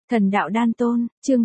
Thần đạo đan tôn, chương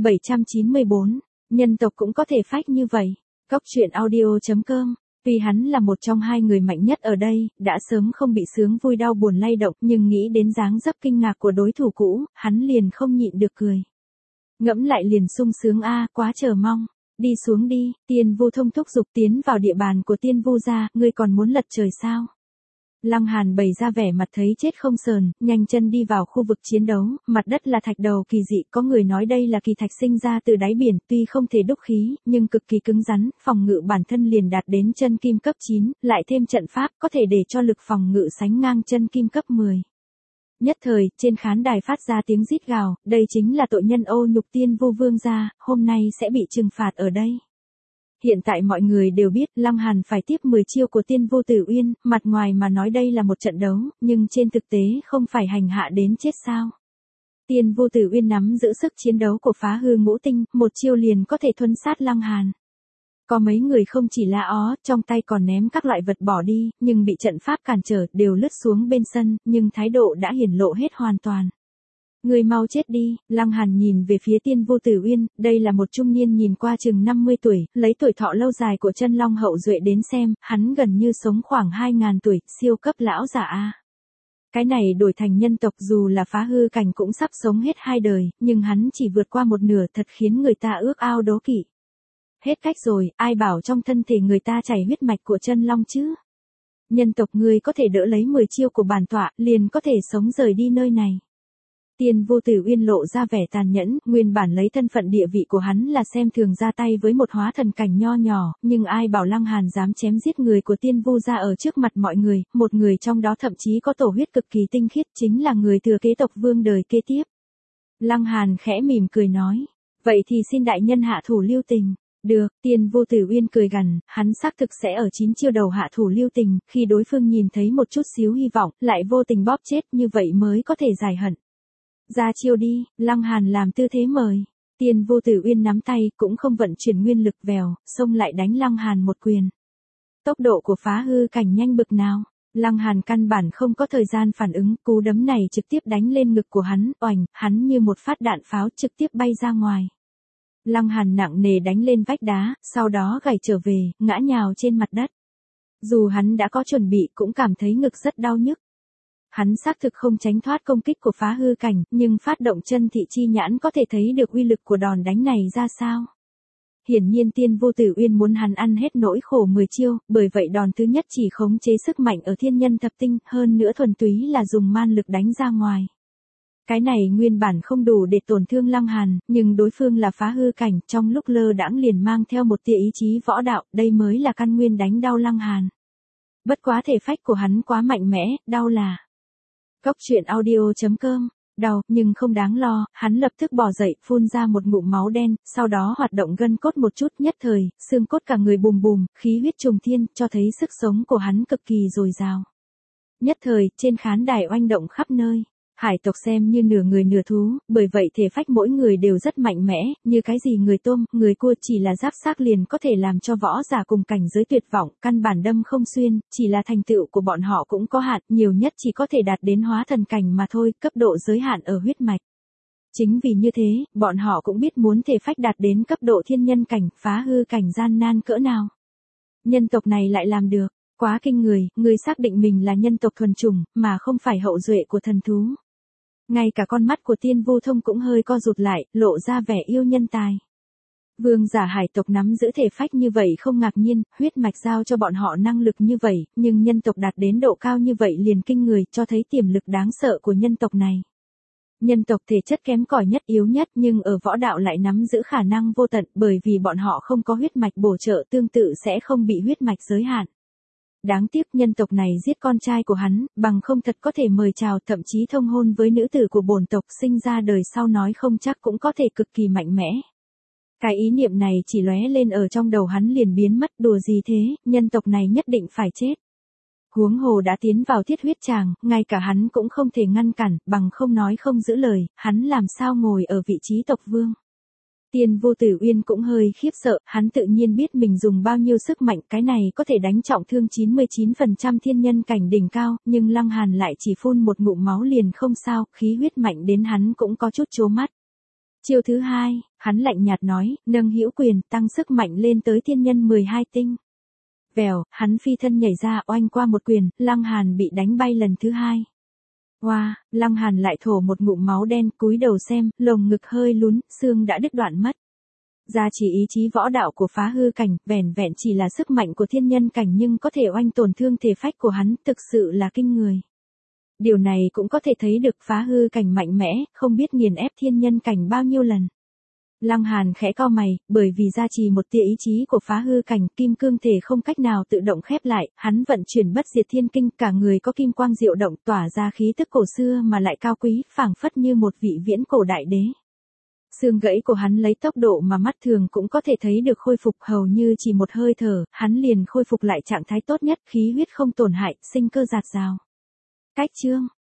794, nhân tộc cũng có thể phách như vậy. Cóc truyện audio.com, vì hắn là một trong hai người mạnh nhất ở đây, đã sớm không bị sướng vui đau buồn lay động, nhưng nghĩ đến dáng dấp kinh ngạc của đối thủ cũ, hắn liền không nhịn được cười. Ngẫm lại liền sung sướng quá chờ mong. Đi xuống đi, Tiên Vu Thông thúc giục tiến vào địa bàn của Tiên Vu gia, ngươi còn muốn lật trời sao? Lăng Hàn bày ra vẻ mặt thấy chết không sờn, nhanh chân đi vào khu vực chiến đấu, mặt đất là thạch đầu kỳ dị, có người nói đây là kỳ thạch sinh ra từ đáy biển, tuy không thể đúc khí, nhưng cực kỳ cứng rắn, phòng ngự bản thân liền đạt đến chân kim cấp 9, lại thêm trận pháp, có thể để cho lực phòng ngự sánh ngang chân kim cấp 10. Nhất thời, trên khán đài phát ra tiếng rít gào, đây chính là tội nhân ô nhục Tiên Vu vương gia, hôm nay sẽ bị trừng phạt ở đây. Hiện tại mọi người đều biết Lăng Hàn phải tiếp 10 chiêu của Tiên Vu Tử Uyên, mặt ngoài mà nói đây là một trận đấu, nhưng trên thực tế không phải hành hạ đến chết sao. Tiên Vu Tử Uyên nắm giữ sức chiến đấu của Phá Hư Ngũ Tinh, một chiêu liền có thể thuần sát Lăng Hàn. Có mấy người không chỉ la ó, trong tay còn ném các loại vật bỏ đi, nhưng bị trận pháp cản trở, đều lướt xuống bên sân, nhưng thái độ đã hiển lộ hết hoàn toàn. Người mau chết đi, Lăng Hàn nhìn về phía Tiên Vu Tử Uyên, đây là một trung niên nhìn qua chừng 50 tuổi, lấy tuổi thọ lâu dài của chân long hậu duệ đến xem, hắn gần như sống khoảng 2000 tuổi, siêu cấp lão giả a. Cái này đổi thành nhân tộc dù là Phá Hư Cảnh cũng sắp sống hết 2 đời, nhưng hắn chỉ vượt qua một nửa thật khiến người ta ước ao đố kỵ. Hết cách rồi, ai bảo trong thân thể người ta chảy huyết mạch của chân long chứ? Nhân tộc ngươi có thể đỡ lấy 10 chiêu của bản tọa, liền có thể sống rời đi nơi này. Tiên Vu Tử Uyên lộ ra vẻ tàn nhẫn, nguyên bản lấy thân phận địa vị của hắn là xem thường ra tay với một hóa thần cảnh nho nhỏ, nhưng ai bảo Lăng Hàn dám chém giết người của Tiên Vu gia ở trước mặt mọi người, một người trong đó thậm chí có tổ huyết cực kỳ tinh khiết, chính là người thừa kế tộc vương đời kế tiếp. Lăng Hàn khẽ mỉm cười nói, vậy thì xin đại nhân hạ thủ lưu tình. Được, Tiên Vu Tử Uyên cười gằn, hắn xác thực sẽ ở 9 chiêu đầu hạ thủ lưu tình, khi đối phương nhìn thấy một chút xíu hy vọng, lại vô tình bóp chết, như vậy mới có thể giải hận. Ra chiêu đi, Lăng Hàn làm tư thế mời. Tiên Vu Tử Uyên nắm tay, cũng không vận chuyển nguyên lực vèo, xông lại đánh Lăng Hàn một quyền. Tốc độ của Phá Hư Cảnh nhanh bực nào. Lăng Hàn căn bản không có thời gian phản ứng, cú đấm này trực tiếp đánh lên ngực của hắn, oành, hắn như một phát đạn pháo trực tiếp bay ra ngoài. Lăng Hàn nặng nề đánh lên vách đá, sau đó gảy trở về, ngã nhào trên mặt đất. Dù hắn đã có chuẩn bị cũng cảm thấy ngực rất đau nhức. Hắn xác thực không tránh thoát công kích của Phá Hư Cảnh, nhưng phát động chân thị chi nhãn có thể thấy được uy lực của đòn đánh này ra sao. Hiển nhiên Tiên Vu Tử Uyên muốn hắn ăn hết nỗi khổ 10 chiêu, bởi vậy đòn thứ nhất chỉ khống chế sức mạnh ở thiên nhân thập tinh, hơn nữa thuần túy là dùng man lực đánh ra ngoài. Cái này nguyên bản không đủ để tổn thương Lăng Hàn, nhưng đối phương là Phá Hư Cảnh, trong lúc lơ đãng liền mang theo một tia ý chí võ đạo, đây mới là căn nguyên đánh đau Lăng Hàn. Bất quá thể phách của hắn quá mạnh mẽ, đau là. Cóc truyện audio.com, đau, nhưng không đáng lo, hắn lập tức bò dậy, phun ra một ngụm máu đen, sau đó hoạt động gân cốt một chút, nhất thời, xương cốt cả người bùm bùm, khí huyết trùng thiên, cho thấy sức sống của hắn cực kỳ dồi dào. Nhất thời, trên khán đài oanh động khắp nơi. Hải tộc xem như nửa người nửa thú, bởi vậy thể phách mỗi người đều rất mạnh mẽ, như cái gì người tôm, người cua chỉ là giáp xác liền có thể làm cho võ giả cùng cảnh giới tuyệt vọng, căn bản đâm không xuyên, chỉ là thành tựu của bọn họ cũng có hạn, nhiều nhất chỉ có thể đạt đến hóa thần cảnh mà thôi, cấp độ giới hạn ở huyết mạch. Chính vì như thế, bọn họ cũng biết muốn thể phách đạt đến cấp độ thiên nhân cảnh, Phá Hư Cảnh gian nan cỡ nào. Nhân tộc này lại làm được, quá kinh người xác định mình là nhân tộc thuần chủng, mà không phải hậu duệ của thần thú. Ngay cả con mắt của Tiên Vu Thông cũng hơi co rụt lại, lộ ra vẻ yêu nhân tài. Vương giả hải tộc nắm giữ thể phách như vậy không ngạc nhiên, huyết mạch giao cho bọn họ năng lực như vậy, nhưng nhân tộc đạt đến độ cao như vậy liền kinh người, cho thấy tiềm lực đáng sợ của nhân tộc này. Nhân tộc thể chất kém cỏi nhất yếu nhất nhưng ở võ đạo lại nắm giữ khả năng vô tận, bởi vì bọn họ không có huyết mạch bổ trợ tương tự sẽ không bị huyết mạch giới hạn. Đáng tiếc nhân tộc này giết con trai của hắn, bằng không thật có thể mời chào, thậm chí thông hôn với nữ tử của bổn tộc, sinh ra đời sau nói không chắc cũng có thể cực kỳ mạnh mẽ. Cái ý niệm này chỉ lóe lên ở trong đầu hắn liền biến mất, đùa gì thế, nhân tộc này nhất định phải chết. Huống hồ đã tiến vào thiết huyết tràng, ngay cả hắn cũng không thể ngăn cản, bằng không nói không giữ lời, hắn làm sao ngồi ở vị trí tộc vương. Tiên Vu Tử Uyên cũng hơi khiếp sợ, hắn tự nhiên biết mình dùng bao nhiêu sức mạnh, cái này có thể đánh trọng thương 99% thiên nhân cảnh đỉnh cao, nhưng Lăng Hàn lại chỉ phun một ngụm máu liền không sao, khí huyết mạnh đến hắn cũng có chút chố mắt. Chiêu thứ hai, hắn lạnh nhạt nói, nâng hữu quyền, tăng sức mạnh lên tới thiên nhân 12 tinh. Vèo, hắn phi thân nhảy ra oanh qua một quyền, Lăng Hàn bị đánh bay lần thứ hai. Hoa, Lăng Hàn lại thổ một ngụm máu đen, cúi đầu xem, lồng ngực hơi lún, xương đã đứt đoạn mất. Gia chỉ ý chí võ đạo của phá hư cảnh, vẻn vẹn chỉ là sức mạnh của thiên nhân cảnh nhưng có thể oanh tổn thương thể phách của hắn, thực sự là kinh người. Điều này cũng có thể thấy được phá hư cảnh mạnh mẽ, không biết nghiền ép thiên nhân cảnh bao nhiêu lần. Lăng Hàn khẽ cau mày, bởi vì gia trì một tia ý chí của phá hư cảnh, kim cương thể không cách nào tự động khép lại, hắn vận chuyển bất diệt thiên kinh, cả người có kim quang diệu động tỏa ra khí tức cổ xưa mà lại cao quý, phảng phất như một vị viễn cổ đại đế. Xương gãy của hắn lấy tốc độ mà mắt thường cũng có thể thấy được khôi phục, hầu như chỉ một hơi thở, hắn liền khôi phục lại trạng thái tốt nhất, khí huyết không tổn hại, sinh cơ dạt dào. Cách chương